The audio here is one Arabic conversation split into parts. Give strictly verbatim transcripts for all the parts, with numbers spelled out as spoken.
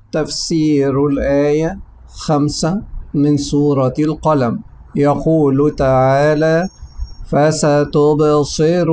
تفسير الآية خمسة من سورة القلم. يقول تعالى: فستبصر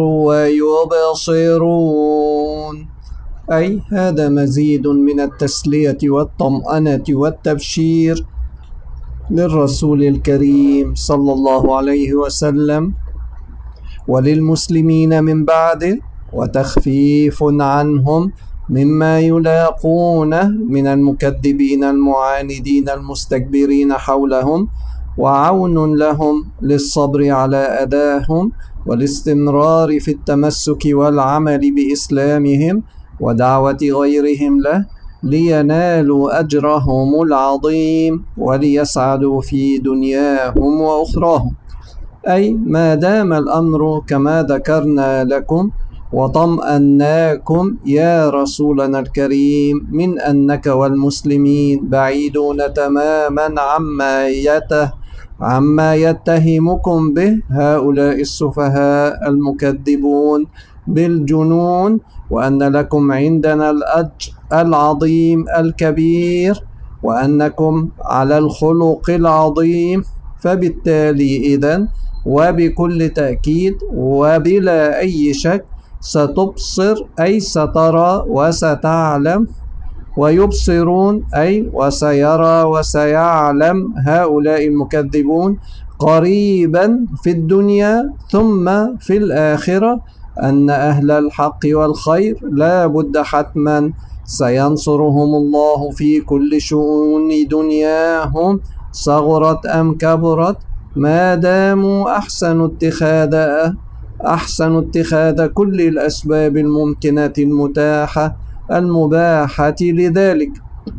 ويبصرون، أي هذا مزيد من التسلية والطمأنة والتبشير للرسول الكريم صلى الله عليه وسلم وللمسلمين من بعده، وتخفيف عنهم مما يلاقونه من المكذبين المعاندين المستكبرين حولهم، وعون لهم للصبر على أذاهم والاستمرار في التمسك والعمل بإسلامهم ودعوة غيرهم له، لينالوا أجرهم العظيم وليسعدوا في دنياهم وأخراهم. أي ما دام الأمر كما ذكرنا لكم وطمأناكم يا رسولنا الكريم من أنك والمسلمين بعيدون تماما عما يته عما يتهمكم به هؤلاء السفهاء المكذبون بالجنون، وأن لكم عندنا الأجر العظيم الكبير، وأنكم على الخلق العظيم، فبالتالي إذن وبكل تأكيد وبلا أي شك ستبصر أي سترى وستعلم، ويبصرون أي وسيرى وسيعلم هؤلاء المكذبون قريبا في الدنيا ثم في الآخرة أن أهل الحق والخير لا بد حتما سينصرهم الله في كل شؤون دنياهم صغرت أم كبرت، ما داموا أحسنوا اتخاذ أحسنوا اتخاذ كل الأسباب الممكنة المتاحة المباحة لذلك،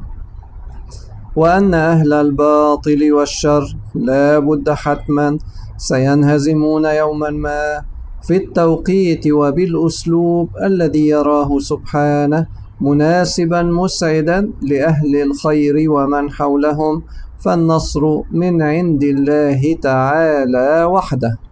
وأن أهل الباطل والشر لا بد حتما سينهزمون يوما ما في التوقيت وبالأسلوب الذي يراه سبحانه مناسبا مسعدا لأهل الخير ومن حولهم، فالنصر من عند الله تعالى وحده.